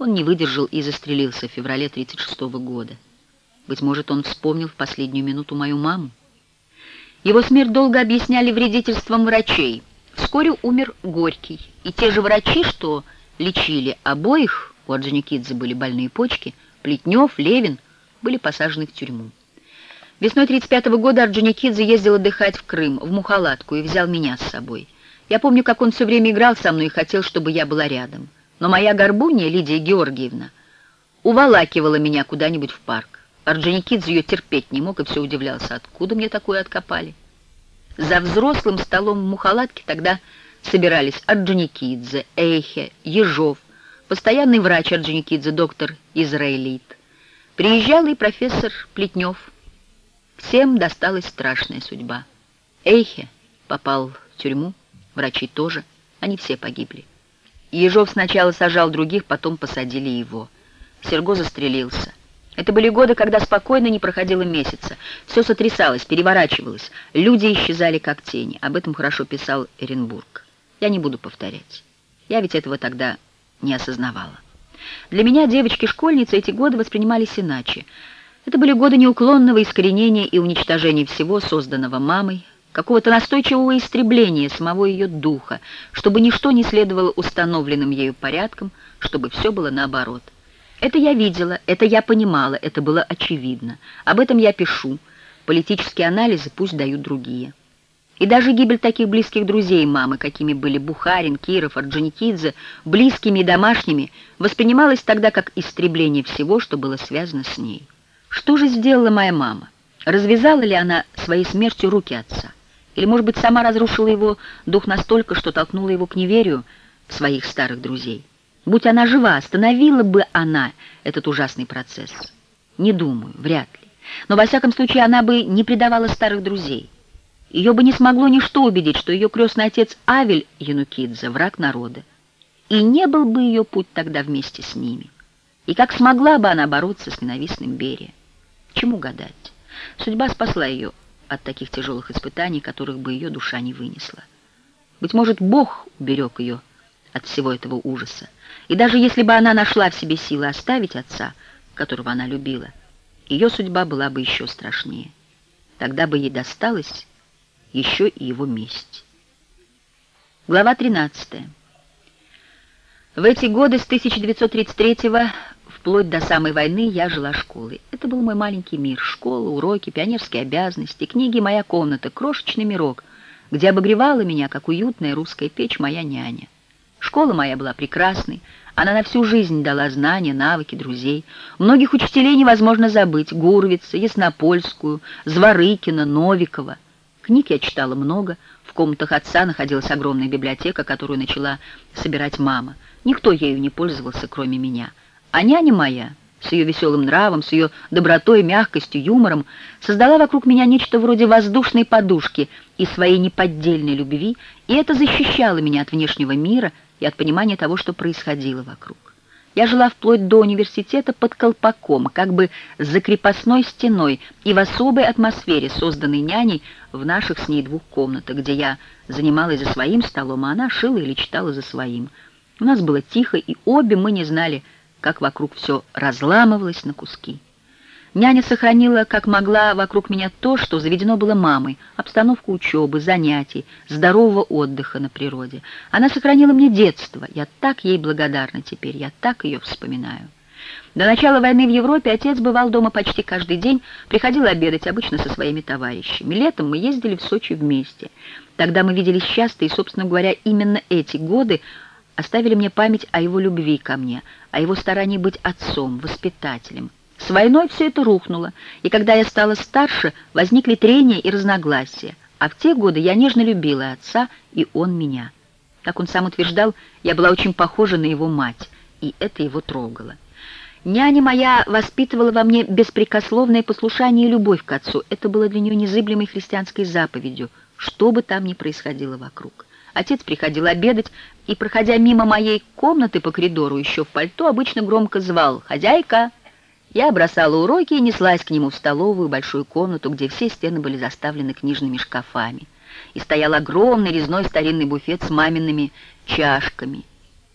Он не выдержал и застрелился в феврале 1936 года. Быть может, он вспомнил в последнюю минуту мою маму. Его смерть долго объясняли вредительством врачей. Вскоре умер Горький, и те же врачи, что лечили обоих, у Орджоникидзе были больные почки, Плетнев, Левин, были посажены в тюрьму. Весной 1935 года Орджоникидзе ездил отдыхать в Крым, в Мухалатку, и взял меня с собой. Я помню, как он все время играл со мной и хотел, чтобы я была рядом. Но моя горбунья, Лидия Георгиевна, уволакивала меня куда-нибудь в парк. Орджоникидзе ее терпеть не мог и все удивлялся, откуда мне такое откопали. За взрослым столом в Мухалатке тогда собирались Орджоникидзе, Эйхе, Ежов, постоянный врач Орджоникидзе, доктор Израилит. Приезжал и профессор Плетнев. Всем досталась страшная судьба. Эйхе попал в тюрьму, врачи тоже, они все погибли. Ежов сначала сажал других, потом посадили его. Серго застрелился. Это были годы, когда спокойно не проходило месяца. Все сотрясалось, переворачивалось. Люди исчезали, как тени. Об этом хорошо писал Эренбург. Я не буду повторять. Я ведь этого тогда не осознавала. Для меня, девочки-школьницы, эти годы воспринимались иначе. Это были годы неуклонного искоренения и уничтожения всего, созданного мамой, какого-то настойчивого истребления самого ее духа, чтобы ничто не следовало установленным ею порядкам, чтобы все было наоборот. Это я видела, это я понимала, это было очевидно. Об этом я пишу. Политические анализы пусть дают другие. И даже гибель таких близких друзей мамы, какими были Бухарин, Киров, Орджоникидзе, близкими и домашними, воспринималась тогда как истребление всего, что было связано с ней. Что же сделала моя мама? Развязала ли она своей смертью руки отца? Или, может быть, сама разрушила его дух настолько, что толкнула его к неверию в своих старых друзей? Будь она жива, остановила бы она этот ужасный процесс? Не думаю, вряд ли. Но, во всяком случае, она бы не предавала старых друзей. Ее бы не смогло ничто убедить, что ее крестный отец Авель Янукидзе — враг народа. И не был бы ее путь тогда вместе с ними. И как смогла бы она бороться с ненавистным Берия? Чему гадать? Судьба спасла ее от таких тяжелых испытаний, которых бы ее душа не вынесла. Быть может, Бог уберег ее от всего этого ужаса. И даже если бы она нашла в себе силы оставить отца, которого она любила, ее судьба была бы еще страшнее. Тогда бы ей досталась еще и его месть. Глава 13. В эти годы с 1933 вплоть до самой войны я жила школой. Это был мой маленький мир. Школа, уроки, пионерские обязанности, книги, моя комната, крошечный мирок, где обогревала меня, как уютная русская печь, моя няня. Школа моя была прекрасной, она на всю жизнь дала знания, навыки, друзей. Многих учителей невозможно забыть: Гурвица, Яснопольскую, Зворыкина, Новикова. Книг я читала много, в комнатах отца находилась огромная библиотека, которую начала собирать мама. Никто ею не пользовался, кроме меня. А няня моя, с ее веселым нравом, с ее добротой, мягкостью, юмором, создала вокруг меня нечто вроде воздушной подушки и своей неподдельной любви, и это защищало меня от внешнего мира и от понимания того, что происходило вокруг. Я жила вплоть до университета под колпаком, как бы за крепостной стеной и в особой атмосфере, созданной няней в наших с ней двух комнатах, где я занималась за своим столом, а она шила или читала за своим. У нас было тихо, и обе мы не знали, как вокруг все разламывалось на куски. Няня сохранила, как могла, вокруг меня то, что заведено было мамой: обстановку учебы, занятий, здорового отдыха на природе. Она сохранила мне детство. Я так ей благодарна теперь, я так ее вспоминаю. До начала войны в Европе отец бывал дома почти каждый день, приходил обедать, обычно со своими товарищами. Летом мы ездили в Сочи вместе. Тогда мы виделись часто, и, собственно говоря, именно эти годы оставили мне память о его любви ко мне, о его старании быть отцом, воспитателем. С войной все это рухнуло, и когда я стала старше, возникли трения и разногласия, а в те годы я нежно любила отца, и он меня. Как он сам утверждал, я была очень похожа на его мать, и это его трогало. Няня моя воспитывала во мне беспрекословное послушание и любовь к отцу. Это было для нее незыблемой христианской заповедью, что бы там ни происходило вокруг. Отец приходил обедать и, проходя мимо моей комнаты по коридору, еще в пальто, обычно громко звал: «Хозяйка!». Я бросала уроки и неслась к нему в столовую, большую комнату, где все стены были заставлены книжными шкафами. И стоял огромный резной старинный буфет с мамиными чашками.